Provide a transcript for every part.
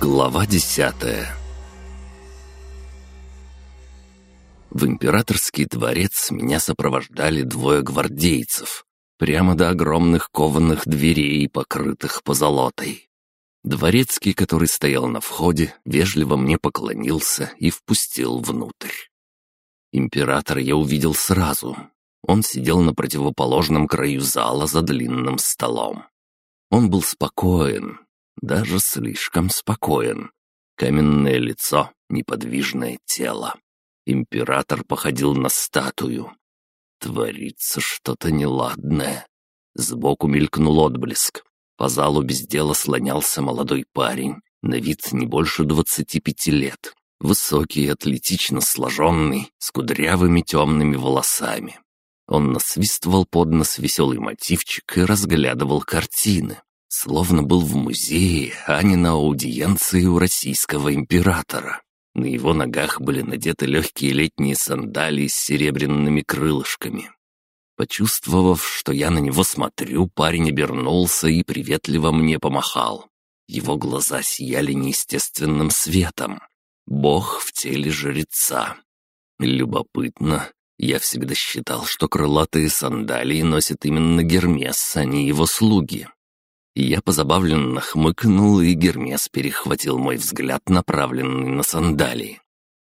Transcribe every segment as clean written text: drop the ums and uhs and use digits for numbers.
Глава 10. В императорский дворец меня сопровождали двое гвардейцев, прямо до огромных кованых дверей, покрытых позолотой. Дворецкий, который стоял на входе, вежливо мне поклонился и впустил внутрь. Императора я увидел сразу. Он сидел на противоположном краю зала за длинным столом. Он был спокоен, даже слишком спокоен. Каменное лицо, неподвижное тело. Император походил на статую. Творится что-то неладное. Сбоку мелькнул отблеск. По залу без дела слонялся молодой парень, на вид не больше 25 лет. Высокий, атлетично сложенный, с кудрявыми темными волосами. Он насвистывал под нос веселый мотивчик и разглядывал картины. Словно был в музее, а не на аудиенции у российского императора. На его ногах были надеты легкие летние сандалии с серебряными крылышками. Почувствовав, что я на него смотрю, парень обернулся и приветливо мне помахал. Его глаза сияли неестественным светом. Бог в теле жреца. Любопытно. Я всегда считал, что крылатые сандалии носит именно Гермес, а не его слуги. Я позабавленно хмыкнул, и Гермес перехватил мой взгляд, направленный на сандалии.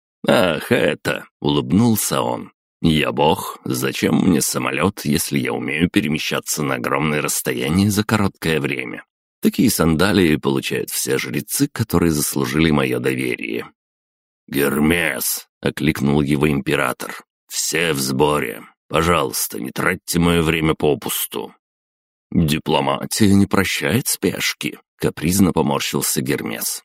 «Ах, это!» — улыбнулся он. «Я бог. Зачем мне самолет, если я умею перемещаться на огромное расстояние за короткое время? Такие сандалии получают все жрецы, которые заслужили мое доверие». «Гермес!» — окликнул его император. «Все в сборе. Пожалуйста, не тратьте мое время попусту». «Дипломатия не прощает спешки», — капризно поморщился Гермес.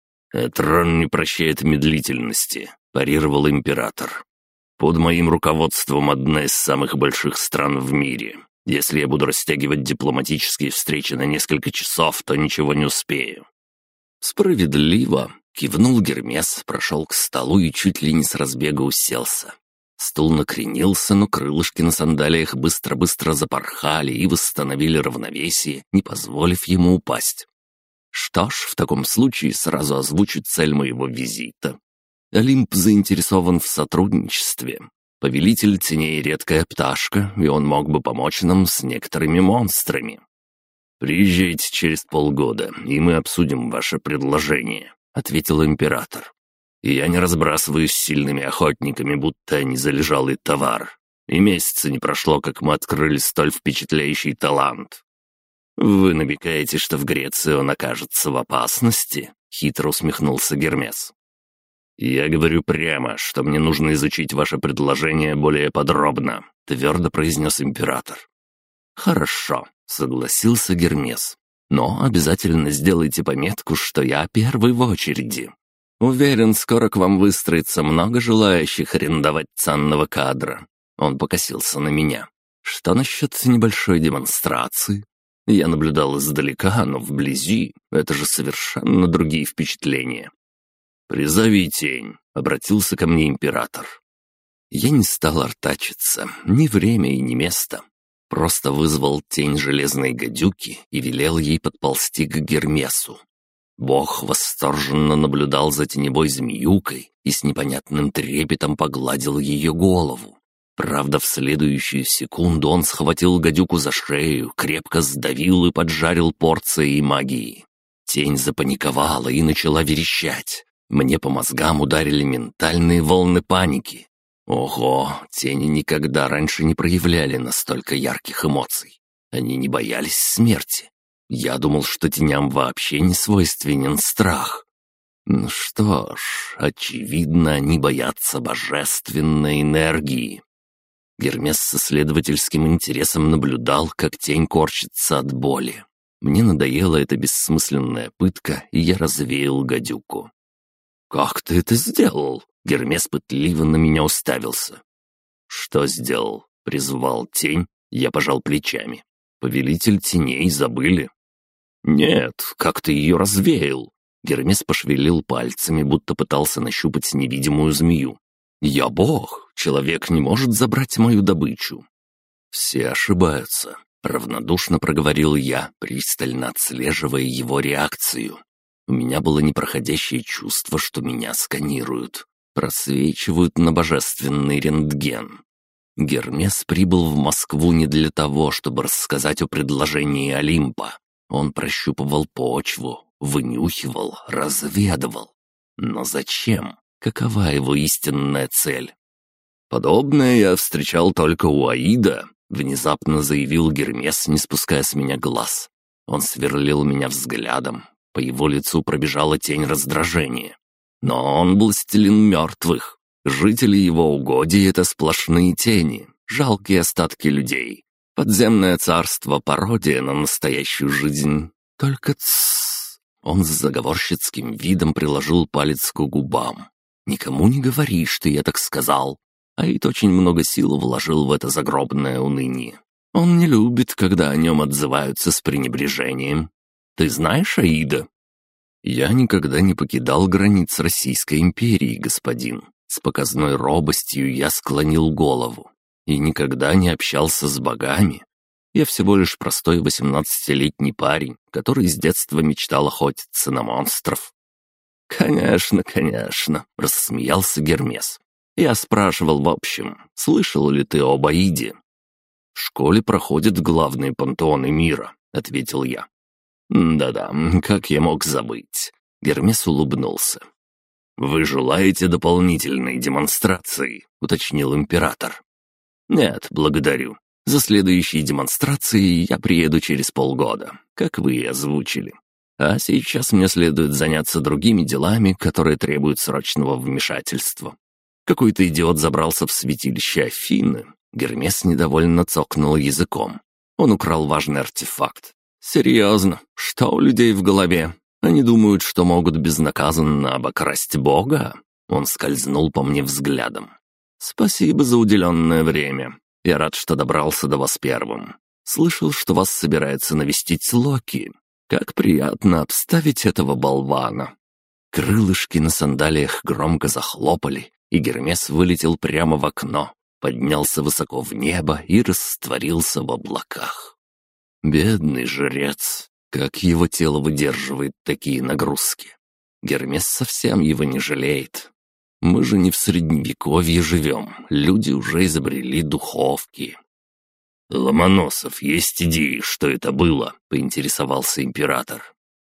«Этрон не прощает медлительности», — парировал император. «Под моим руководством одна из самых больших стран в мире. Если я буду растягивать дипломатические встречи на несколько часов, то ничего не успею». «Справедливо», — кивнул Гермес, прошел к столу и чуть ли не с разбега уселся. Стул накренился, но крылышки на сандалиях быстро-быстро запорхали и восстановили равновесие, не позволив ему упасть. Что ж, в таком случае сразу озвучу цель моего визита. Олимп заинтересован в сотрудничестве. Повелитель теней — редкая пташка, и он мог бы помочь нам с некоторыми монстрами. «Приезжайте через полгода, и мы обсудим ваше предложение», — ответил император. «Я не разбрасываюсь с сильными охотниками, будто они залежалый товар. И месяца не прошло, как мы открыли столь впечатляющий талант». «Вы намекаете, что в Греции он окажется в опасности?» — хитро усмехнулся Гермес. «Я говорю прямо, что мне нужно изучить ваше предложение более подробно», — твердо произнес император. «Хорошо», — согласился Гермес. «Но обязательно сделайте пометку, что я первый в очереди. Уверен, скоро к вам выстроится много желающих арендовать ценного кадра». Он покосился на меня. «Что насчет небольшой демонстрации? Я наблюдал издалека, но вблизи это же совершенно другие впечатления». «Призови тень», — обратился ко мне император. Я не стал артачиться, ни время и ни место. Просто вызвал тень железной гадюки и велел ей подползти к Гермесу. Бог восторженно наблюдал за теневой змеюкой и с непонятным трепетом погладил ее голову. Правда, в следующую секунду он схватил гадюку за шею, крепко сдавил и поджарил порцией магии. Тень запаниковала и начала верещать. Мне по мозгам ударили ментальные волны паники. Ого, тени никогда раньше не проявляли настолько ярких эмоций. Они не боялись смерти. Я думал, что теням вообще не свойственен страх. Ну что ж, очевидно, они боятся божественной энергии. Гермес с исследовательским интересом наблюдал, как тень корчится от боли. Мне надоела эта бессмысленная пытка, и я развеял гадюку. «Как ты это сделал?» Гермес пытливо на меня уставился. «Что сделал?» — призвал тень. Я пожал плечами. «Повелитель теней забыли». «Нет, как ты ее развеял?» Гермес пошевелил пальцами, будто пытался нащупать невидимую змею. «Я бог, человек не может забрать мою добычу». «Все ошибаются», — равнодушно проговорил я, пристально отслеживая его реакцию. У меня было непроходящее чувство, что меня сканируют, просвечивают на божественный рентген. Гермес прибыл в Москву не для того, чтобы рассказать о предложении Олимпа. Он прощупывал почву, вынюхивал, разведывал. Но зачем? Какова его истинная цель? «Подобное я встречал только у Аида», — внезапно заявил Гермес, не спуская с меня глаз. Он сверлил меня взглядом. По его лицу пробежала тень раздражения. Но он властелин мертвых. Жители его угодий — это сплошные тени, жалкие остатки людей. Подземное царство — пародия на настоящую жизнь. Только тссс. Он с заговорщицким видом приложил палец к губам. «Никому не говори, что я так сказал». Аид очень много сил вложил в это загробное уныние. Он не любит, когда о нем отзываются с пренебрежением. Ты знаешь Аида? Я никогда не покидал границ Российской империи, господин. С показной робостью я склонил голову. И никогда не общался с богами. Я всего лишь простой 18-летний парень, который с детства мечтал охотиться на монстров. «Конечно, конечно», — рассмеялся Гермес. «Я спрашивал в общем, слышал ли ты об Аиде?» «В школе проходят главные пантеоны мира», — ответил я. «Да-да, как я мог забыть?» Гермес улыбнулся. «Вы желаете дополнительной демонстрации?» — уточнил император. «Нет, благодарю. За следующей демонстрацией я приеду через полгода, как вы и озвучили. А сейчас мне следует заняться другими делами, которые требуют срочного вмешательства. Какой-то идиот забрался в святилище Афины». Гермес недовольно цокнул языком. Он украл важный артефакт. «Серьезно? Что у людей в голове? Они думают, что могут безнаказанно обокрасть Бога?» Он скользнул по мне взглядом. «Спасибо за уделенное время. Я рад, что добрался до вас первым. Слышал, что вас собирается навестить Локи. Как приятно обставить этого болвана». Крылышки на сандалиях громко захлопали, и Гермес вылетел прямо в окно, поднялся высоко в небо и растворился в облаках. Бедный жрец, как его тело выдерживает такие нагрузки. Гермес совсем его не жалеет. Мы же не в средневековье живем, люди уже изобрели духовки. «Ломоносов, есть идеи, что это было?» — поинтересовался император.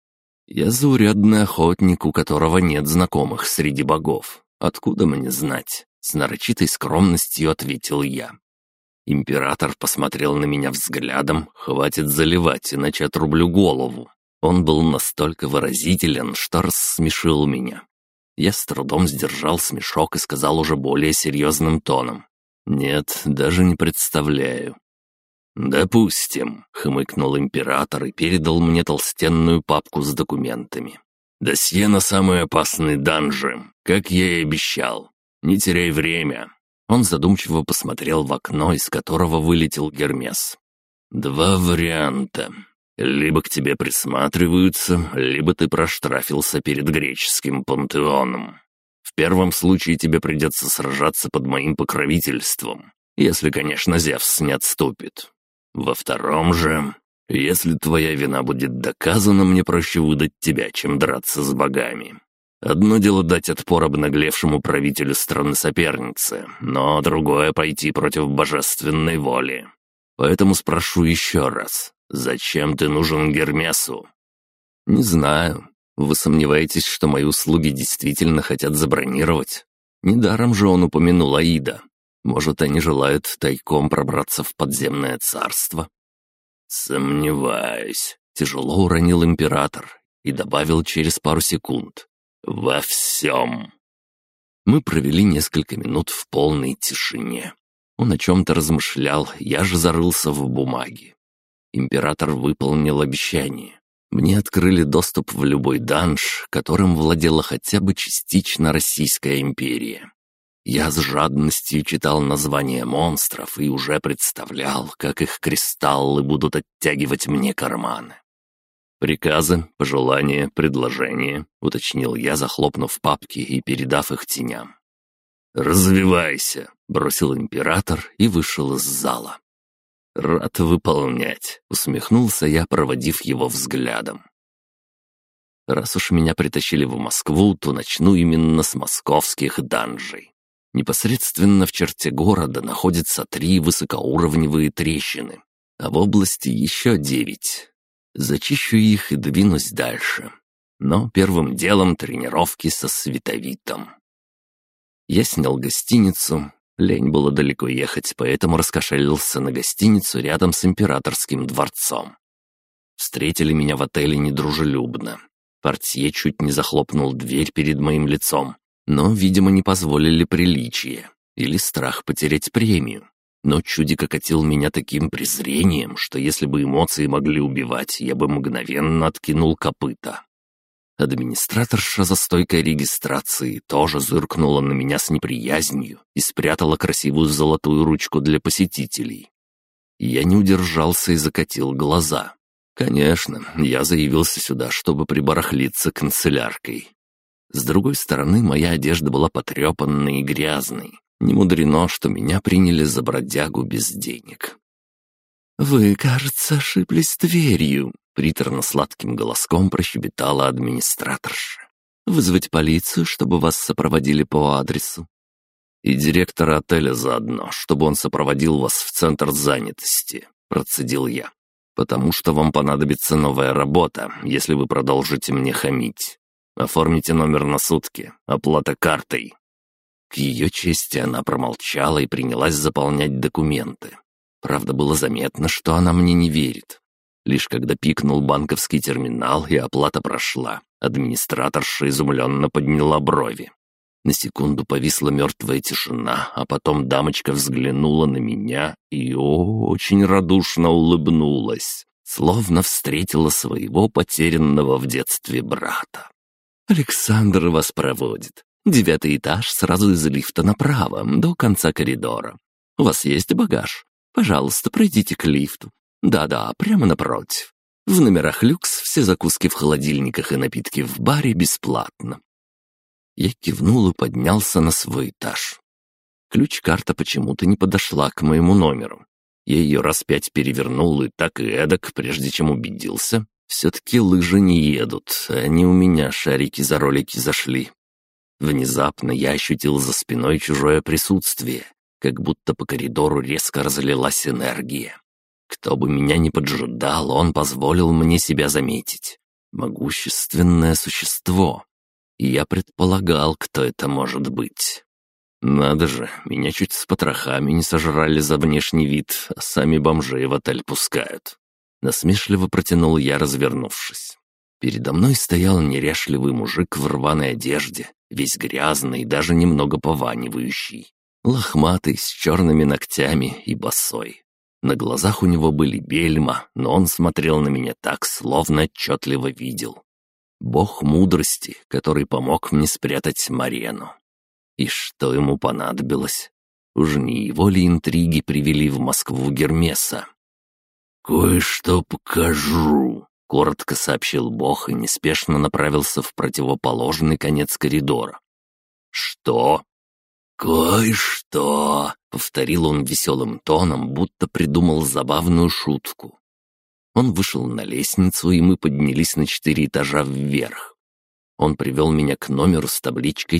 «Я заурядный охотник, у которого нет знакомых среди богов. Откуда мне знать?» — с нарочитой скромностью ответил я. Император посмотрел на меня взглядом, хватит заливать, иначе отрублю голову. Он был настолько выразителен, что рассмешил меня. Я с трудом сдержал смешок и сказал уже более серьезным тоном. «Нет, даже не представляю». «Допустим», — хмыкнул император и передал мне толстенную папку с документами. «Досье на самый опасный данжи, как я и обещал. Не теряй время». Он задумчиво посмотрел в окно, из которого вылетел Гермес. «Два варианта. Либо к тебе присматриваются, либо ты проштрафился перед греческим пантеоном. В первом случае тебе придется сражаться под моим покровительством, если, конечно, Зевс не отступит. Во втором же, если твоя вина будет доказана, мне проще выдать тебя, чем драться с богами. Одно дело дать отпор обнаглевшему правителю страны-соперницы, но другое — пойти против божественной воли. Поэтому спрошу еще раз, зачем ты нужен Гермесу?» «Не знаю. Вы сомневаетесь, что мои услуги действительно хотят забронировать? Недаром же он упомянул Аида. Может, они желают тайком пробраться в подземное царство?» «Сомневаюсь», — тяжело уронил император и добавил через пару секунд. «Во всем». Мы провели несколько минут в полной тишине. Он о чем-то размышлял, я же зарылся в бумаги. Император выполнил обещание. Мне открыли доступ в любой данж, которым владела хотя бы частично Российская империя. Я с жадностью читал названия монстров и уже представлял, как их кристаллы будут оттягивать мне карманы. «Приказы, пожелания, предложения», — уточнил я, захлопнув папки и передав их теням. «Развивайся», — бросил император и вышел из зала. «Рад выполнять», — усмехнулся я, проводив его взглядом. Раз уж меня притащили в Москву, то начну именно с московских данжей. Непосредственно в черте города находятся 3 высокоуровневые трещины, а в области еще 9. Зачищу их и двинусь дальше. Но первым делом тренировки со Световитом. Я снял гостиницу. Лень было далеко ехать, поэтому раскошелился на гостиницу рядом с Императорским дворцом. Встретили меня в отеле недружелюбно. Портье чуть не захлопнул дверь перед моим лицом, но, видимо, не позволили приличие или страх потерять премию. Но чудик окатил меня таким презрением, что если бы эмоции могли убивать, я бы мгновенно откинул копыта. Администраторша за стойкой регистрации тоже зыркнула на меня с неприязнью и спрятала красивую золотую ручку для посетителей. Я не удержался и закатил глаза. Конечно, я заявился сюда, чтобы прибарахлиться канцеляркой. С другой стороны, моя одежда была потрепанной и грязной. Не мудрено, что меня приняли за бродягу без денег. «Вы, кажется, ошиблись дверью», — приторно-сладким голоском прощебетала администраторша. «Вызвать полицию, чтобы вас сопроводили по адресу?» «И директора отеля заодно, чтобы он сопроводил вас в центр занятости», — процедил я. «Потому что вам понадобится новая работа, если вы продолжите мне хамить. Оформите номер на сутки, оплата картой». К ее чести она промолчала и принялась заполнять документы. Правда, было заметно, что она мне не верит. Лишь когда пикнул банковский терминал и оплата прошла, администраторша изумленно подняла брови. На секунду повисла мертвая тишина, а потом дамочка взглянула на меня и очень радушно улыбнулась, словно встретила своего потерянного в детстве брата. «Александр вас проводит. 9-й этаж, сразу из лифта направо, до конца коридора. У вас есть багаж? Пожалуйста, пройдите к лифту. Да-да, прямо напротив. В номерах люкс все закуски в холодильниках и напитки в баре бесплатно». Я кивнул и поднялся на свой этаж. Ключ-карта почему-то не подошла к моему номеру. Я ее раз 5 перевернул и так и эдак, прежде чем убедился. Все-таки лыжи не едут, они у меня шарики за ролики зашли. Внезапно я ощутил за спиной чужое присутствие, как будто по коридору резко разлилась энергия. Кто бы меня ни поджидал, он позволил мне себя заметить. Могущественное существо. И я предполагал, кто это может быть. Надо же, меня чуть с потрохами не сожрали за внешний вид, а сами бомжей в отель пускают. Насмешливо протянул я, развернувшись. Передо мной стоял неряшливый мужик в рваной одежде, весь грязный и даже немного пованивающий, лохматый, с черными ногтями и босой. На глазах у него были бельма, но он смотрел на меня так, словно отчетливо видел. Бог мудрости, который помог мне спрятать Марену. И что ему понадобилось? Уж не его ли интриги привели в Москву Гермеса? «Кое-что покажу», — коротко сообщил Бог и неспешно направился в противоположный конец коридора. «Что?» «Кое-что», — повторил он веселым тоном, будто придумал забавную шутку. Он вышел на лестницу, и мы поднялись на 4 этажа вверх. Он привел меня к номеру с табличкой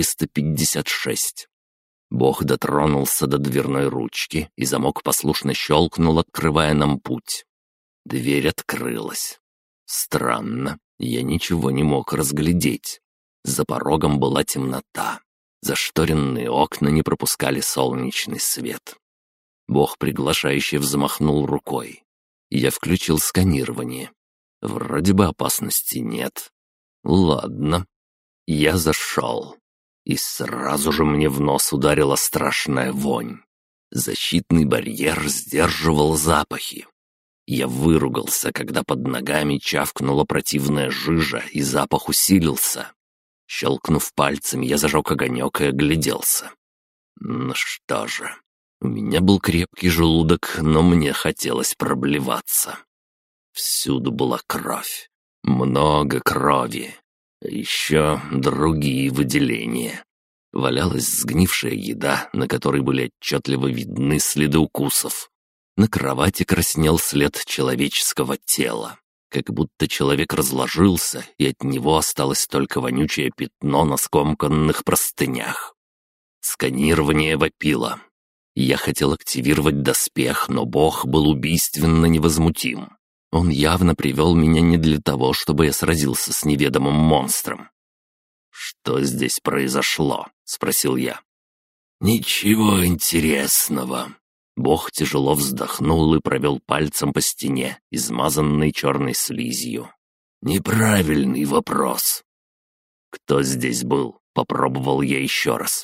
456. Бог дотронулся до дверной ручки, и замок послушно щелкнул, открывая нам путь. Дверь открылась. Странно, я ничего не мог разглядеть. За порогом была темнота. Зашторенные окна не пропускали солнечный свет. Бог приглашающе взмахнул рукой. Я включил сканирование. Вроде бы опасности нет. Ладно. Я зашел. И сразу же мне в нос ударила страшная вонь. Защитный барьер сдерживал запахи. Я выругался, когда под ногами чавкнула противная жижа, и запах усилился. Щелкнув пальцами, я зажег огонек и огляделся. Ну что же, у меня был крепкий желудок, но мне хотелось проблеваться. Всюду была кровь. Много крови. А еще другие выделения. Валялась сгнившая еда, на которой были отчетливо видны следы укусов. На кровати краснел след человеческого тела. как будто человек разложился, и от него осталось только вонючее пятно на скомканных простынях. Сканирование вопило. Я хотел активировать доспех, но бог был убийственно невозмутим. Он явно привел меня не для того, чтобы я сразился с неведомым монстром. «Что здесь произошло?» — спросил я. «Ничего интересного». Бог тяжело вздохнул и провел пальцем по стене, измазанной черной слизью. «Неправильный вопрос». «Кто здесь был?» — попробовал я еще раз.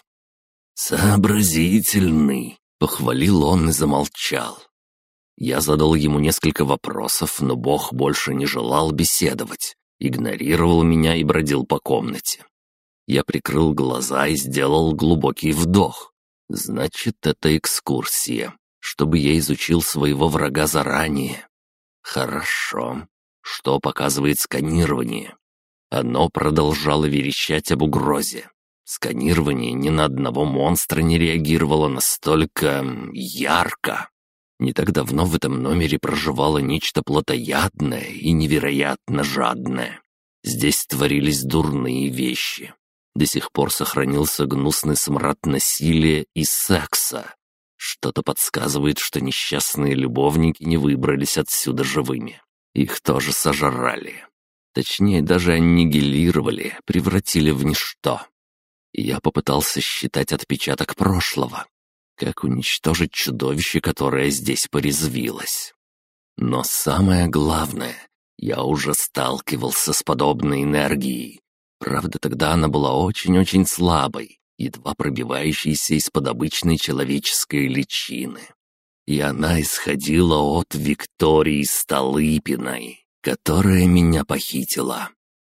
«Сообразительный», — похвалил он и замолчал. Я задал ему несколько вопросов, но Бог больше не желал беседовать, игнорировал меня и бродил по комнате. Я прикрыл глаза и сделал глубокий вдох. Значит, это экскурсия, чтобы я изучил своего врага заранее. Хорошо. Что показывает сканирование? Оно продолжало верещать об угрозе. Сканирование ни на одного монстра не реагировало настолько ярко. Не так давно в этом номере проживало нечто плотоядное и невероятно жадное. Здесь творились дурные вещи. До сих пор сохранился гнусный смрад насилия и секса. Что-то подсказывает, что несчастные любовники не выбрались отсюда живыми. Их тоже сожрали. Точнее, даже аннигилировали, превратили в ничто. Я попытался считать отпечаток прошлого. Как уничтожить чудовище, которое здесь порезвилось? Но самое главное, я уже сталкивался с подобной энергией. Правда, тогда она была очень-очень слабой, едва пробивающейся из-под обычной человеческой личины. И она исходила от Виктории Столыпиной, которая меня похитила.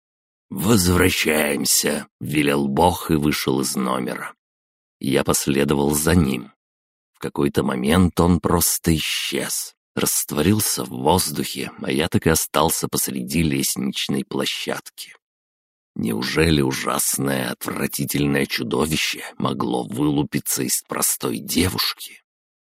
«Возвращаемся», — велел Бог и вышел из номера. Я последовал за ним. В какой-то момент он просто исчез, растворился в воздухе, а я так и остался посреди лестничной площадки. Неужели ужасное, отвратительное чудовище могло вылупиться из простой девушки?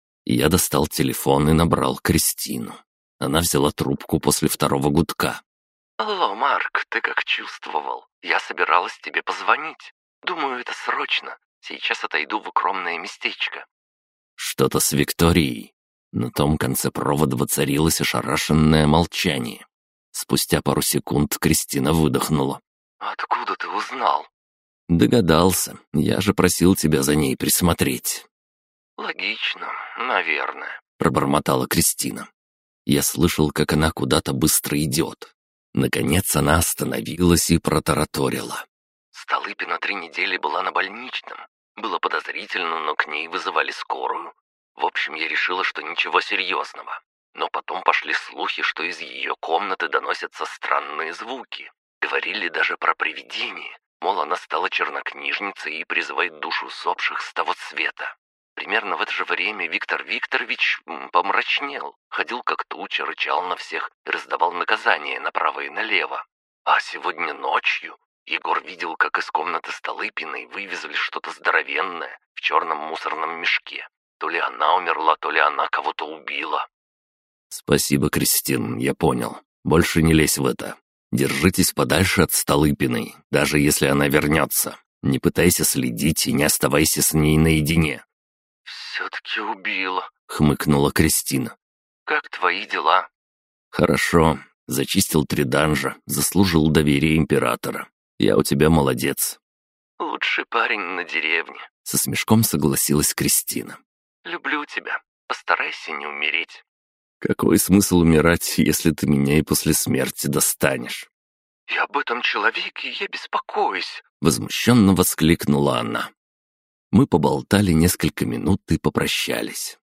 Я достал телефон и набрал Кристину. Она взяла трубку после второго гудка. «Алло, Марк, ты как чувствовал? Я собиралась тебе позвонить. Думаю, это срочно. Сейчас отойду в укромное местечко». «Что-то с Викторией». На том конце провода воцарилось ошарашенное молчание. Спустя пару секунд Кристина выдохнула. «Откуда ты узнал?» «Догадался. Я же просил тебя за ней присмотреть». «Логично, наверное», — пробормотала Кристина. Я слышал, как она куда-то быстро идет. Наконец она остановилась и протараторила. «Столыпина 3 недели была на больничном. Было подозрительно, но к ней вызывали скорую. В общем, я решила, что ничего серьезного. Но потом пошли слухи, что из ее комнаты доносятся странные звуки. Говорили даже про привидение, мол, она стала чернокнижницей и призывает душу усопших с того света. Примерно в это же время Виктор Викторович помрачнел, ходил как туча, рычал на всех и раздавал наказания направо и налево. А сегодня ночью Егор видел, как из комнаты Столыпиной вывезли что-то здоровенное в черном мусорном мешке. То ли она умерла, то ли она кого-то убила». «Спасибо, Кристин, я понял. Больше не лезь в это. Держитесь подальше от Столыпиной, даже если она вернется. Не пытайся следить и не оставайся с ней наедине». «Все-таки убила», — хмыкнула Кристина. «Как твои дела?» «Хорошо. Зачистил 3 данжа, заслужил доверие императора. Я у тебя молодец». «Лучший парень на деревне», — со смешком согласилась Кристина. «Люблю тебя. Постарайся не умереть». «Какой смысл умирать, если ты меня и после смерти достанешь?» «И об этом человеке я беспокоюсь», — возмущенно воскликнула она. Мы поболтали несколько минут и попрощались.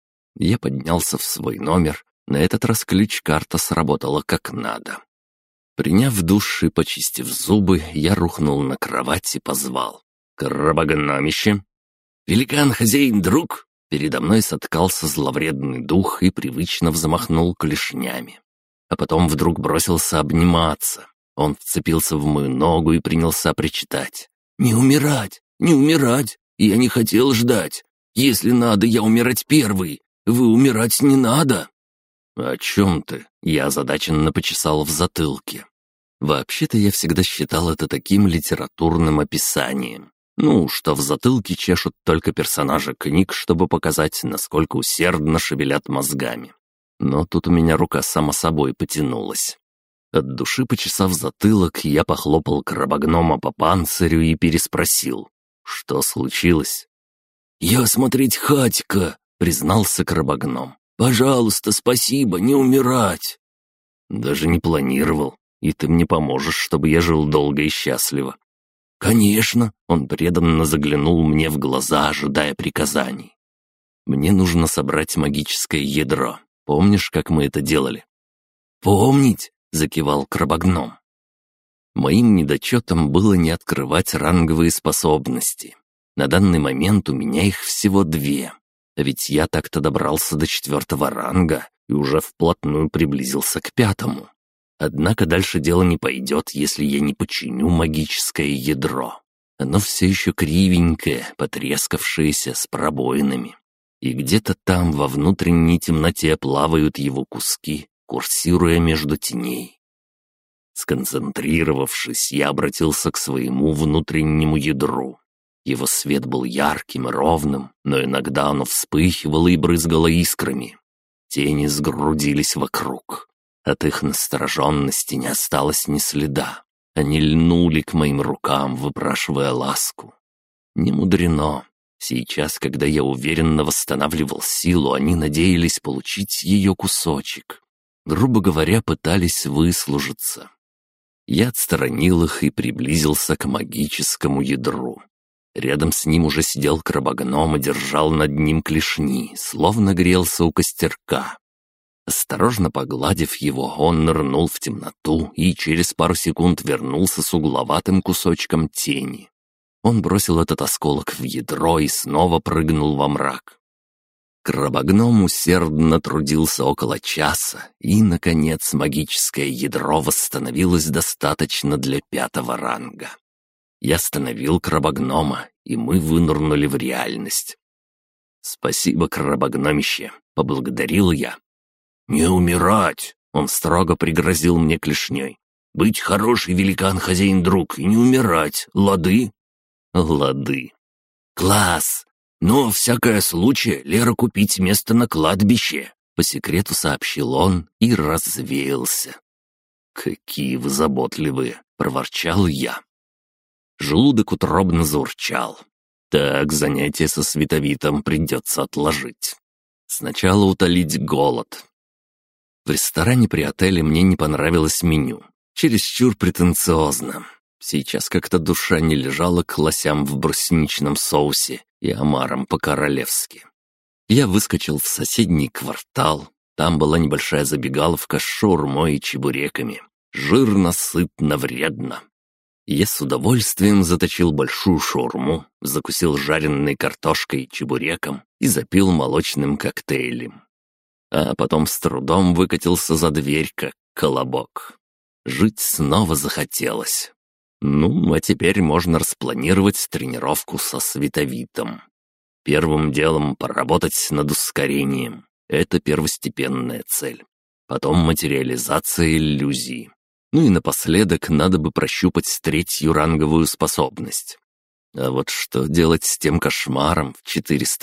Я поднялся в свой номер. На этот раз ключ-карта сработала как надо. Приняв душ и почистив зубы, я рухнул на кровать и позвал. «Крабогномище!» «Великан, хозяин, друг!» Передо мной соткался зловредный дух и привычно взмахнул клешнями. А потом вдруг бросился обниматься. Он вцепился в мою ногу и принялся причитать. «Не умирать! Не умирать! Я не хотел ждать! Если надо, я умирать первый! Вы умирать не надо!» «О чем ты?» — я озадаченно почесал в затылке. Вообще-то я всегда считал это таким литературным описанием. Ну, что в затылке чешут только персонажи книг, чтобы показать, насколько усердно шевелят мозгами. Но тут у меня рука сама собой потянулась. От души почесав затылок, я похлопал крабогнома по панцирю и переспросил. «Что случилось?» «Я смотреть хатька», — признался крабогном. «Пожалуйста, спасибо, не умирать». «Даже не планировал, и ты мне поможешь, чтобы я жил долго и счастливо». «Конечно», — он преданно заглянул мне в глаза, ожидая приказаний. «Мне нужно собрать магическое ядро. Помнишь, как мы это делали?» «Помнить», — закивал крабогном. Моим недочетом было не открывать ранговые способности. На данный момент у меня их всего 2. А ведь я так-то добрался до 4 ранга и уже вплотную приблизился к 5. Однако дальше дело не пойдет, если я не починю магическое ядро. Оно все еще кривенькое, потрескавшееся, с пробоинами. И где-то там во внутренней темноте плавают его куски, курсируя между теней. Сконцентрировавшись, я обратился к своему внутреннему ядру. Его свет был ярким и ровным, но иногда оно вспыхивало и брызгало искрами. Тени сгрудились вокруг. От их настороженности не осталось ни следа. Они льнули к моим рукам, выпрашивая ласку. Не мудрено. Сейчас, когда я уверенно восстанавливал силу, они надеялись получить ее кусочек. Грубо говоря, пытались выслужиться. Я отстранил их и приблизился к магическому ядру. Рядом с ним уже сидел крабогном и держал над ним клешни, словно грелся у костерка. Осторожно погладив его, он нырнул в темноту и через пару секунд вернулся с угловатым кусочком тени. Он бросил этот осколок в ядро и снова прыгнул во мрак. Крабогном усердно трудился около часа, и, наконец, магическое ядро восстановилось достаточно для 5 ранга. Я остановил крабогнома, и мы вынырнули в реальность. «Спасибо, крабогномище», — поблагодарил я. «Не умирать!» — он строго пригрозил мне клешней. «Быть хороший великан-хозяин-друг и не умирать, лады?» «Лады». «Класс! Но всякое случае Лера купить место на кладбище», — по секрету сообщил он и развеялся. «Какие вы заботливые!» — проворчал я. Желудок утробно заурчал. Так, занятие со Световитом придется отложить. Сначала утолить голод. В ресторане при отеле мне не понравилось меню. Чересчур претенциозно. Сейчас как-то душа не лежала к лосям в брусничном соусе и омарам по-королевски. Я выскочил в соседний квартал. Там была небольшая забегаловка с шаурмой и чебуреками. Жирно, сытно, вредно. Я с удовольствием заточил большую шаурму, закусил жареной картошкой и чебуреком и запил молочным коктейлем. А потом с трудом выкатился за дверь, как колобок. Жить снова захотелось. Ну, а теперь можно распланировать тренировку со Световитом. Первым делом поработать над ускорением. Это первостепенная цель. Потом материализация иллюзии. Ну и напоследок надо бы прощупать 3-ю ранговую способность. А вот что делать с тем кошмаром в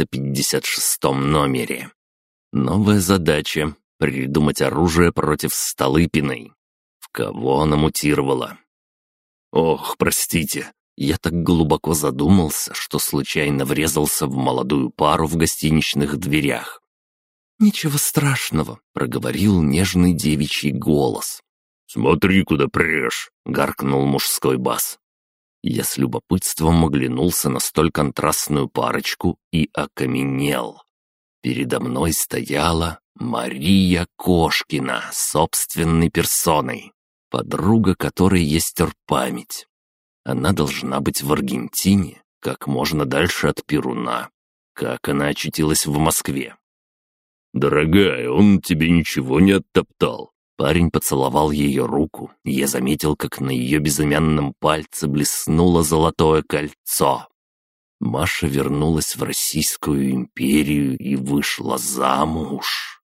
456-м номере? Новая задача — придумать оружие против Столыпиной. В кого она мутировала? Ох, простите, я так глубоко задумался, что случайно врезался в молодую пару в гостиничных дверях. «Ничего страшного», — проговорил нежный девичий голос. «Смотри, куда прешь!» — гаркнул мужской бас. Я с любопытством оглянулся на столь контрастную парочку и окаменел. Передо мной стояла Мария Кошкина собственной персоной, подруга которой я стер память. Она должна быть в Аргентине, как можно дальше от Перуна. Как она очутилась в Москве? «Дорогая, он тебе ничего не оттоптал». Парень поцеловал ее руку, и я заметил, как на ее безымянном пальце блеснуло золотое кольцо. Маша вернулась в Российскую империю и вышла замуж.